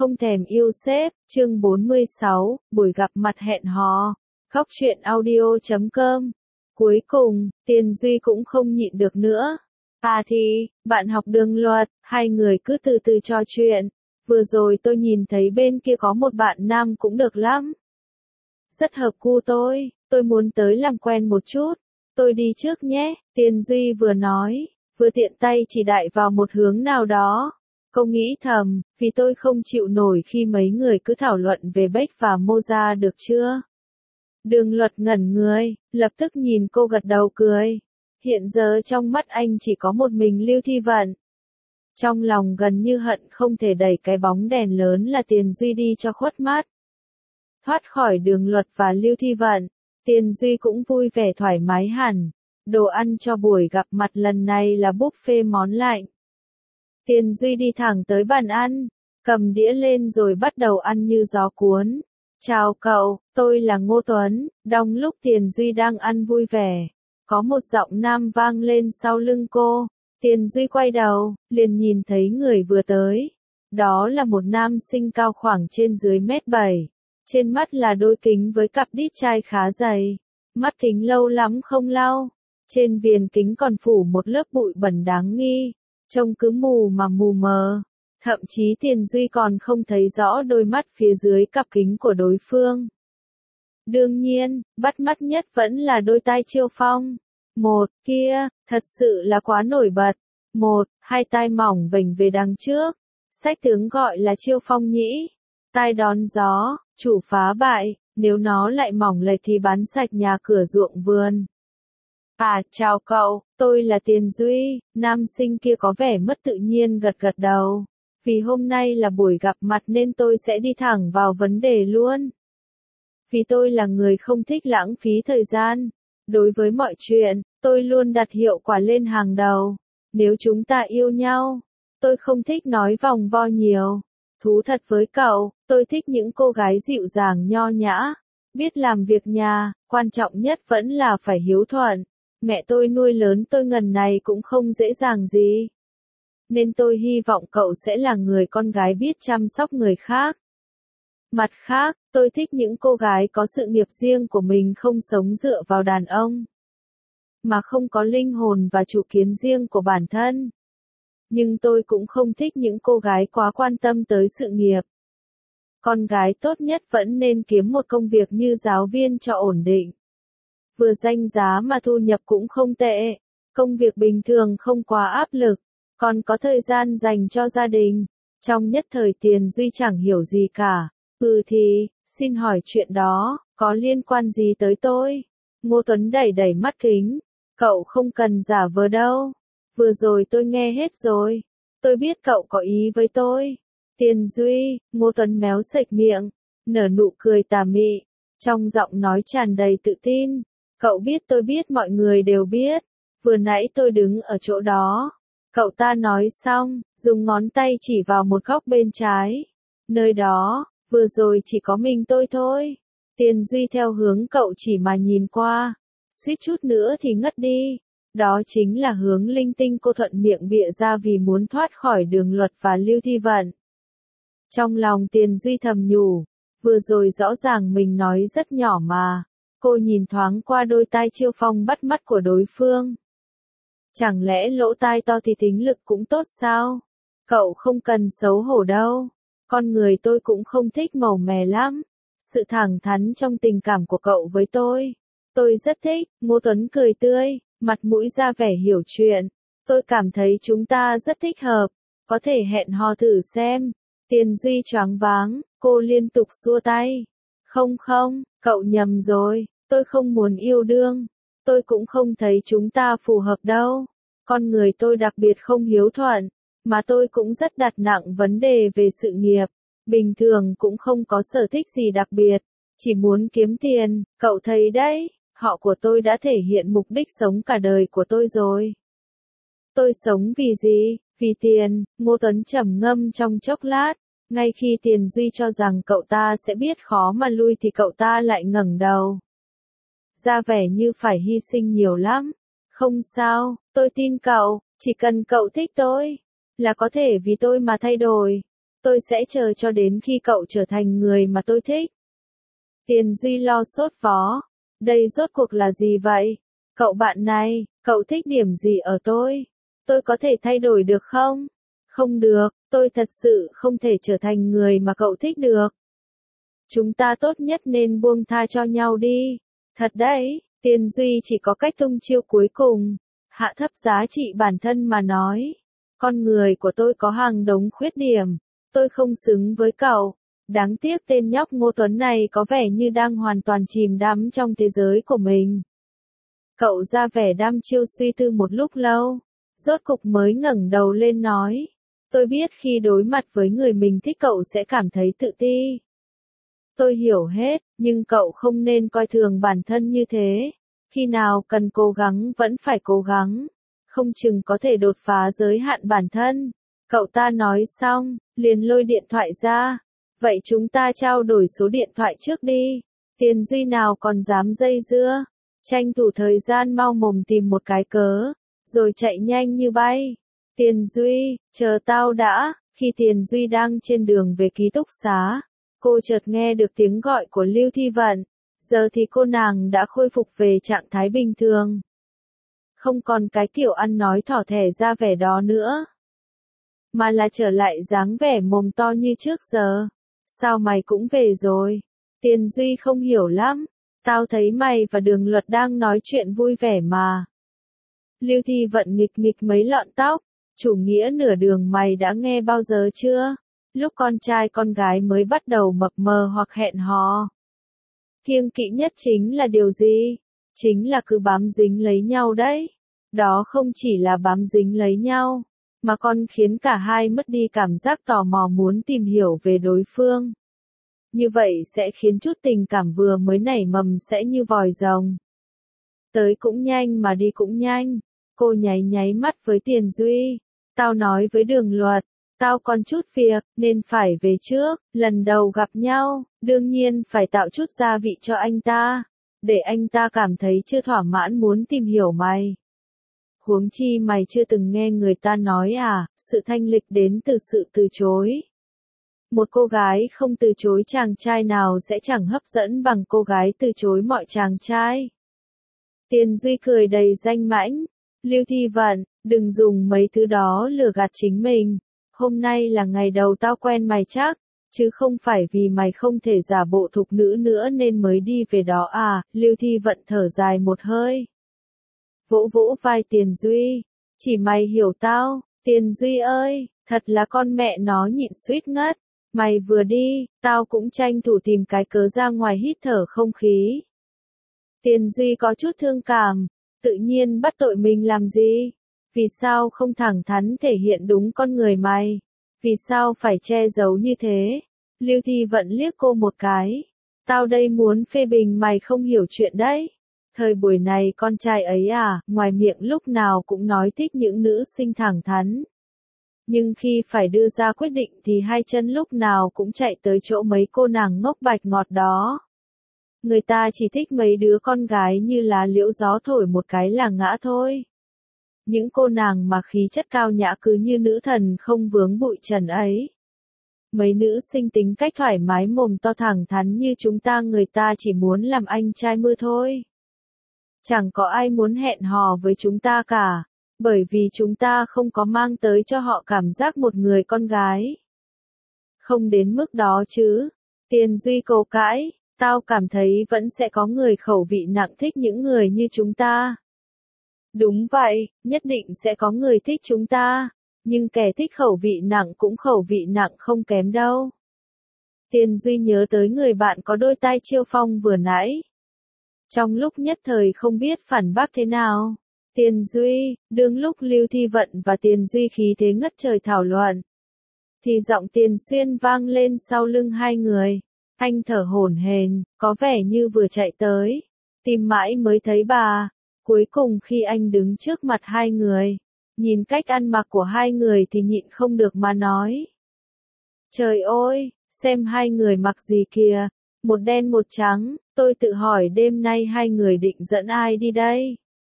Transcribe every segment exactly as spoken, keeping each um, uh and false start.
không thèm yêu sếp, chương bốn mươi sáu, buổi gặp mặt hẹn hò. Góc truyện audio chấm com. Cuối cùng, Tiền Duy cũng không nhịn được nữa. À thì, bạn học đường luật, hai người cứ từ từ trò chuyện. Vừa rồi tôi nhìn thấy bên kia có một bạn nam cũng được lắm. Rất hợp gu tôi, tôi muốn tới làm quen một chút. Tôi đi trước nhé, Tiền Duy vừa nói, vừa tiện tay chỉ đại vào một hướng nào đó. Cô nghĩ thầm, vì tôi không chịu nổi khi mấy người cứ thảo luận về Beck và Moza được chưa? Đường luật ngẩn người, lập tức nhìn cô gật đầu cười. Hiện giờ trong mắt anh chỉ có một mình Lưu Thi Vận. Trong lòng gần như hận không thể đẩy cái bóng đèn lớn là Tiền Duy đi cho khuất mắt. Thoát khỏi đường luật và Lưu Thi Vận, Tiền Duy cũng vui vẻ thoải mái hẳn. Đồ ăn cho buổi gặp mặt lần này là buffet món lạnh. Tiền Duy đi thẳng tới bàn ăn, cầm đĩa lên rồi bắt đầu ăn như gió cuốn. Chào cậu, tôi là Ngô Tuấn. Trong lúc Tiền Duy đang ăn vui vẻ, có một giọng nam vang lên sau lưng cô. Tiền Duy quay đầu, liền nhìn thấy người vừa tới. Đó là một nam sinh cao khoảng trên dưới mét bảy. Trên mắt là đôi kính với cặp đít chai khá dày. Mắt kính lâu lắm không lau. Trên viền kính còn phủ một lớp bụi bẩn đáng nghi. Trông cứ mù mà mù mờ. Thậm chí Tiền Duy còn không thấy rõ đôi mắt phía dưới cặp kính của đối phương. Đương nhiên, bắt mắt nhất vẫn là đôi tai Chiêu Phong. Một, kia, thật sự là quá nổi bật. Một, hai tai mỏng vểnh về đằng trước. Sách tướng gọi là Chiêu Phong nhĩ. Tai đón gió, chủ phá bại, nếu nó lại mỏng lệch thì bắn sạch nhà cửa ruộng vườn. À, chào cậu, tôi là Tiền Duy. Nam sinh kia có vẻ mất tự nhiên gật gật đầu. Vì hôm nay là buổi gặp mặt nên tôi sẽ đi thẳng vào vấn đề luôn. Vì tôi là người không thích lãng phí thời gian. Đối với mọi chuyện, tôi luôn đặt hiệu quả lên hàng đầu. Nếu chúng ta yêu nhau, tôi không thích nói vòng vo nhiều. Thú thật với cậu, tôi thích những cô gái dịu dàng nho nhã, biết làm việc nhà, quan trọng nhất vẫn là phải hiếu thuận. Mẹ tôi nuôi lớn tôi ngần này cũng không dễ dàng gì. Nên tôi hy vọng cậu sẽ là người con gái biết chăm sóc người khác. Mặt khác, tôi thích những cô gái có sự nghiệp riêng của mình không sống dựa vào đàn ông. Mà không có linh hồn và chủ kiến riêng của bản thân. Nhưng tôi cũng không thích những cô gái quá quan tâm tới sự nghiệp. Con gái tốt nhất vẫn nên kiếm một công việc như giáo viên cho ổn định. Vừa danh giá mà thu nhập cũng không tệ. Công việc bình thường không quá áp lực. Còn có thời gian dành cho gia đình. Trong nhất thời Tiền Duy chẳng hiểu gì cả. Ừ thì, xin hỏi chuyện đó, có liên quan gì tới tôi? Ngô Tuấn đẩy đẩy mắt kính. Cậu không cần giả vờ đâu. Vừa rồi tôi nghe hết rồi. Tôi biết cậu có ý với tôi. Tiền Duy, Ngô Tuấn méo sạch miệng, nở nụ cười tà mị. Trong giọng nói tràn đầy tự tin. Cậu biết tôi biết mọi người đều biết. Vừa nãy tôi đứng ở chỗ đó. Cậu ta nói xong, dùng ngón tay chỉ vào một góc bên trái. Nơi đó, vừa rồi chỉ có mình tôi thôi. Tiền Duy theo hướng cậu chỉ mà nhìn qua. Suýt chút nữa thì ngất đi. Đó chính là hướng linh tinh cô thuận miệng bịa ra vì muốn thoát khỏi đường luật và Lưu Thi Vận. Trong lòng Tiền Duy thầm nhủ. Vừa rồi rõ ràng mình nói rất nhỏ mà. Cô nhìn thoáng qua đôi tai Chiêu Phong bắt mắt của đối phương. Chẳng lẽ lỗ tai to thì tính lực cũng tốt sao? Cậu không cần xấu hổ đâu. Con người tôi cũng không thích màu mè lắm. Sự thẳng thắn trong tình cảm của cậu với tôi. Tôi rất thích. Ngô Tuấn cười tươi, mặt mũi ra vẻ hiểu chuyện. Tôi cảm thấy chúng ta rất thích hợp. Có thể hẹn hò thử xem. Tiền Duy choáng váng, cô liên tục xua tay. Không không, cậu nhầm rồi. Tôi không muốn yêu đương. Tôi cũng không thấy chúng ta phù hợp đâu. Con người tôi đặc biệt không hiếu thuận. Mà tôi cũng rất đặt nặng vấn đề về sự nghiệp. Bình thường cũng không có sở thích gì đặc biệt. Chỉ muốn kiếm tiền, cậu thấy đấy. Họ của tôi đã thể hiện mục đích sống cả đời của tôi rồi. Tôi sống vì gì? Vì tiền. Ngô Tuấn trầm ngâm trong chốc lát. Ngay khi Tiền Duy cho rằng cậu ta sẽ biết khó mà lui thì cậu ta lại ngẩng đầu. Ra vẻ như phải hy sinh nhiều lắm. Không sao, tôi tin cậu, chỉ cần cậu thích tôi, là có thể vì tôi mà thay đổi. Tôi sẽ chờ cho đến khi cậu trở thành người mà tôi thích. Tiền Duy lo sốt vó. Đây rốt cuộc là gì vậy? Cậu bạn này, cậu thích điểm gì ở tôi? Tôi có thể thay đổi được không? Không được, tôi thật sự không thể trở thành người mà cậu thích được. Chúng ta tốt nhất nên buông tha cho nhau đi. Thật đấy, Tiền Duy chỉ có cách tung chiêu cuối cùng. Hạ thấp giá trị bản thân mà nói. Con người của tôi có hàng đống khuyết điểm. Tôi không xứng với cậu. Đáng tiếc tên nhóc Ngô Tuấn này có vẻ như đang hoàn toàn chìm đắm trong thế giới của mình. Cậu ra vẻ đăm chiêu suy tư một lúc lâu. Rốt cục mới ngẩng đầu lên nói. Tôi biết khi đối mặt với người mình thích cậu sẽ cảm thấy tự ti. Tôi hiểu hết, nhưng cậu không nên coi thường bản thân như thế. Khi nào cần cố gắng vẫn phải cố gắng. Không chừng có thể đột phá giới hạn bản thân. Cậu ta nói xong, liền lôi điện thoại ra. Vậy chúng ta trao đổi số điện thoại trước đi. Tiền Duy nào còn dám dây dưa. Tranh thủ thời gian mau mồm tìm một cái cớ. Rồi chạy nhanh như bay. Tiền Duy, chờ tao đã. Khi Tiền Duy đang trên đường về ký túc xá, cô chợt nghe được tiếng gọi của Lưu Thi Vận. Giờ thì cô nàng đã khôi phục về trạng thái bình thường. Không còn cái kiểu ăn nói thỏ thẻ ra vẻ đó nữa. Mà là trở lại dáng vẻ mồm to như trước giờ. Sao mày cũng về rồi? Tiền Duy không hiểu lắm. Tao thấy mày và Đường Luật đang nói chuyện vui vẻ mà. Lưu Thi Vận nghịch nghịch mấy lọn tóc. Chủ nghĩa nửa đường mày đã nghe bao giờ chưa? Lúc con trai con gái mới bắt đầu mập mờ hoặc hẹn hò. Kiêng kỵ nhất chính là điều gì? Chính là cứ bám dính lấy nhau đấy. Đó không chỉ là bám dính lấy nhau, mà còn khiến cả hai mất đi cảm giác tò mò muốn tìm hiểu về đối phương. Như vậy sẽ khiến chút tình cảm vừa mới nảy mầm sẽ như vòi rồng. Tới cũng nhanh mà đi cũng nhanh. Cô nháy nháy mắt với Tiền Duy. Tao nói với Đường Luật, tao còn chút việc, nên phải về trước. Lần đầu gặp nhau, đương nhiên phải tạo chút gia vị cho anh ta. Để anh ta cảm thấy chưa thỏa mãn muốn tìm hiểu mày. Huống chi mày chưa từng nghe người ta nói à, sự thanh lịch đến từ sự từ chối. Một cô gái không từ chối chàng trai nào sẽ chẳng hấp dẫn bằng cô gái từ chối mọi chàng trai. Tiền Duy cười đầy danh mãnh. Lưu Thi Vận, đừng dùng mấy thứ đó lừa gạt chính mình. Hôm nay là ngày đầu tao quen mày chắc, chứ không phải vì mày không thể giả bộ thục nữ nữa nên mới đi về đó à. Lưu Thi Vận thở dài một hơi. Vỗ vỗ vai Tiền Duy. Chỉ mày hiểu tao, Tiền Duy ơi, thật là con mẹ nó nhịn suýt ngất. Mày vừa đi, tao cũng tranh thủ tìm cái cớ ra ngoài hít thở không khí. Tiền Duy có chút thương cảm, tự nhiên bắt tội mình làm gì? Vì sao không thẳng thắn thể hiện đúng con người mày? Vì sao phải che giấu như thế? Lưu Thi Vận liếc cô một cái. Tao đây muốn phê bình mày không hiểu chuyện đấy. Thời buổi này con trai ấy à, ngoài miệng lúc nào cũng nói thích những nữ sinh thẳng thắn. Nhưng khi phải đưa ra quyết định thì hai chân lúc nào cũng chạy tới chỗ mấy cô nàng ngốc bạch ngọt đó. Người ta chỉ thích mấy đứa con gái như lá liễu gió thổi một cái là ngã thôi. Những cô nàng mà khí chất cao nhã cứ như nữ thần không vướng bụi trần ấy. Mấy nữ sinh tính cách thoải mái mồm to thẳng thắn như chúng ta người ta chỉ muốn làm anh trai mưa thôi. Chẳng có ai muốn hẹn hò với chúng ta cả, bởi vì chúng ta không có mang tới cho họ cảm giác một người con gái. Không đến mức đó chứ. Tiền Duy cầu cãi, tao cảm thấy vẫn sẽ có người khẩu vị nặng thích những người như chúng ta. Đúng vậy, nhất định sẽ có người thích chúng ta, nhưng kẻ thích khẩu vị nặng cũng khẩu vị nặng không kém đâu. Tiền Duy nhớ tới người bạn có đôi tai chiêu phong vừa nãy. Trong lúc nhất thời không biết phản bác thế nào. Tiền Duy, đương lúc Lưu Thi Vận và Tiền Duy khí thế ngất trời thảo luận, thì giọng Tiền Xuyên vang lên sau lưng hai người. Anh thở hổn hển, có vẻ như vừa chạy tới, tìm mãi mới thấy bà. Cuối cùng khi anh đứng trước mặt hai người, nhìn cách ăn mặc của hai người thì nhịn không được mà nói. Trời ơi, xem hai người mặc gì kìa, một đen một trắng, tôi tự hỏi đêm nay hai người định dẫn ai đi đây?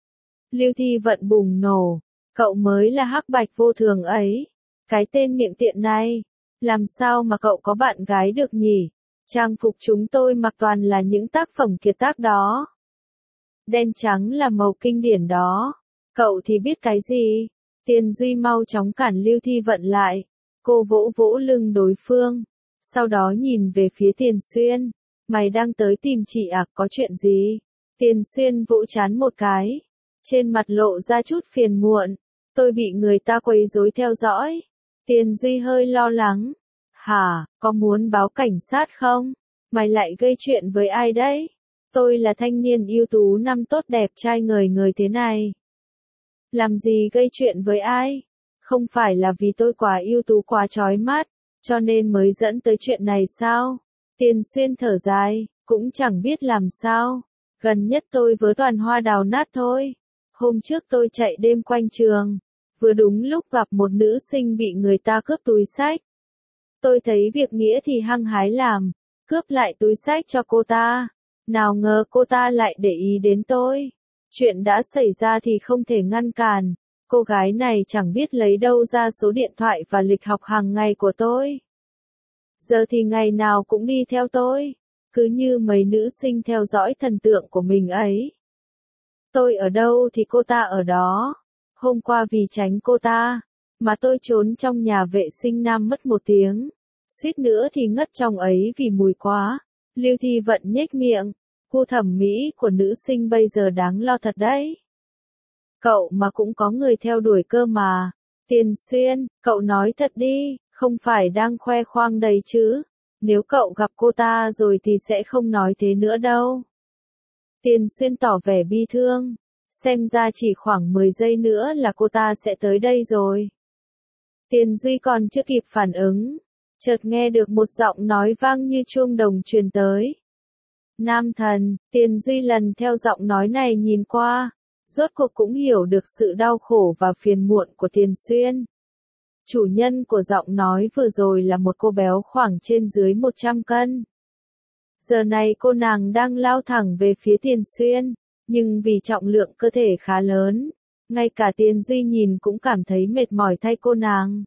Lưu Thi Vận bùng nổ, cậu mới là hắc bạch vô thường ấy, cái tên miệng tiện này, Làm sao mà cậu có bạn gái được nhỉ? Trang phục chúng tôi mặc toàn là những tác phẩm kiệt tác đó. Đen trắng là màu kinh điển đó. Cậu thì biết cái gì? Tiền Duy mau chóng cản Lưu Thi Vận lại. Cô vỗ vỗ lưng đối phương. Sau đó nhìn về phía Tiền Xuyên. Mày đang tới tìm chị à, có chuyện gì? Tiền Xuyên vỗ trán một cái. Trên mặt lộ ra chút phiền muộn. Tôi bị người ta quấy rối theo dõi. Tiền Duy hơi lo lắng. Hả, có muốn báo cảnh sát không? Mày lại gây chuyện với ai đấy? Tôi là thanh niên ưu tú năm tốt đẹp trai ngời ngời thế này. Làm gì gây chuyện với ai? Không phải là vì tôi quá ưu tú quá chói mắt, cho nên mới dẫn tới chuyện này sao? Tiền Xuyên thở dài, cũng chẳng biết làm sao. Gần nhất tôi vớ toàn hoa đào nát thôi. Hôm trước tôi chạy đêm quanh trường. Vừa đúng lúc gặp một nữ sinh bị người ta cướp túi xách. Tôi thấy việc nghĩa thì hăng hái làm, cướp lại túi xách cho cô ta. Nào ngờ cô ta lại để ý đến tôi. Chuyện đã xảy ra thì không thể ngăn cản. Cô gái này chẳng biết lấy đâu ra số điện thoại và lịch học hàng ngày của tôi. Giờ thì ngày nào cũng đi theo tôi. Cứ như mấy nữ sinh theo dõi thần tượng của mình ấy. Tôi ở đâu thì cô ta ở đó. Hôm qua vì tránh cô ta, mà tôi trốn trong nhà vệ sinh nam mất một tiếng. Suýt nữa thì ngất trong ấy vì mùi quá. Lưu Thi Vận nhếch miệng. Gu thẩm mỹ của nữ sinh bây giờ đáng lo thật đấy. Cậu mà cũng có người theo đuổi cơ mà. Tiền Xuyên, cậu nói thật đi, không phải đang khoe khoang đầy chứ. Nếu cậu gặp cô ta rồi thì sẽ không nói thế nữa đâu. Tiền Xuyên tỏ vẻ bi thương. Xem ra chỉ khoảng mười giây nữa là cô ta sẽ tới đây rồi. Tiền Duy còn chưa kịp phản ứng. Chợt nghe được một giọng nói vang như chuông đồng truyền tới. Nam thần, Tiền Duy lần theo giọng nói này nhìn qua. Rốt cuộc cũng hiểu được sự đau khổ và phiền muộn của Tiền Xuyên. Chủ nhân của giọng nói vừa rồi là một cô béo khoảng trên dưới một trăm cân. Giờ này cô nàng đang lao thẳng về phía Tiền Xuyên, nhưng vì trọng lượng cơ thể khá lớn, ngay cả Tiền Duy nhìn cũng cảm thấy mệt mỏi thay cô nàng.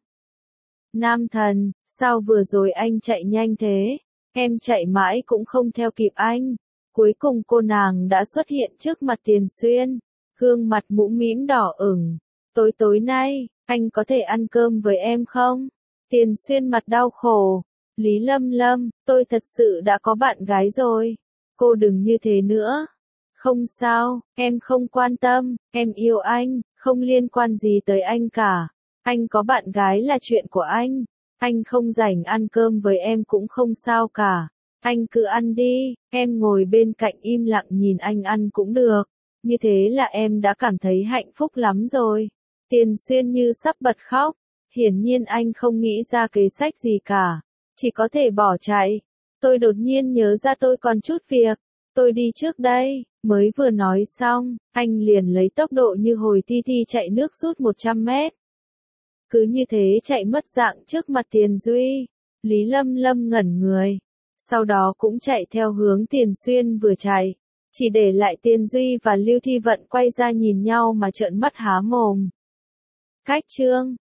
Nam thần, sao vừa rồi anh chạy nhanh thế? Em chạy mãi cũng không theo kịp anh. Cuối cùng cô nàng đã xuất hiện trước mặt Tiền Xuyên, gương mặt mũm mĩm đỏ ửng. Tối tối nay, anh có thể ăn cơm với em không? Tiền Xuyên mặt đau khổ. Lý Lâm Lâm, tôi thật sự đã có bạn gái rồi. Cô đừng như thế nữa. Không sao, em không quan tâm, em yêu anh, không liên quan gì tới anh cả. Anh có bạn gái là chuyện của anh. Anh không rảnh ăn cơm với em cũng không sao cả. Anh cứ ăn đi, em ngồi bên cạnh im lặng nhìn anh ăn cũng được. Như thế là em đã cảm thấy hạnh phúc lắm rồi. Tiền Xuyên như sắp bật khóc. Hiển nhiên anh không nghĩ ra kế sách gì cả. Chỉ có thể bỏ chạy. Tôi đột nhiên nhớ ra tôi còn chút việc. Tôi đi trước đây. Mới vừa nói xong, anh liền lấy tốc độ như hồi thi thi chạy nước rút một trăm mét. Cứ như thế chạy mất dạng trước mặt Tiền Duy. Lý Lâm Lâm ngẩn người. Sau đó cũng chạy theo hướng Tiền Xuyên vừa chạy. Chỉ để lại Tiền Duy và Lưu Thi Vận quay ra nhìn nhau mà trợn mắt há mồm. Cách chương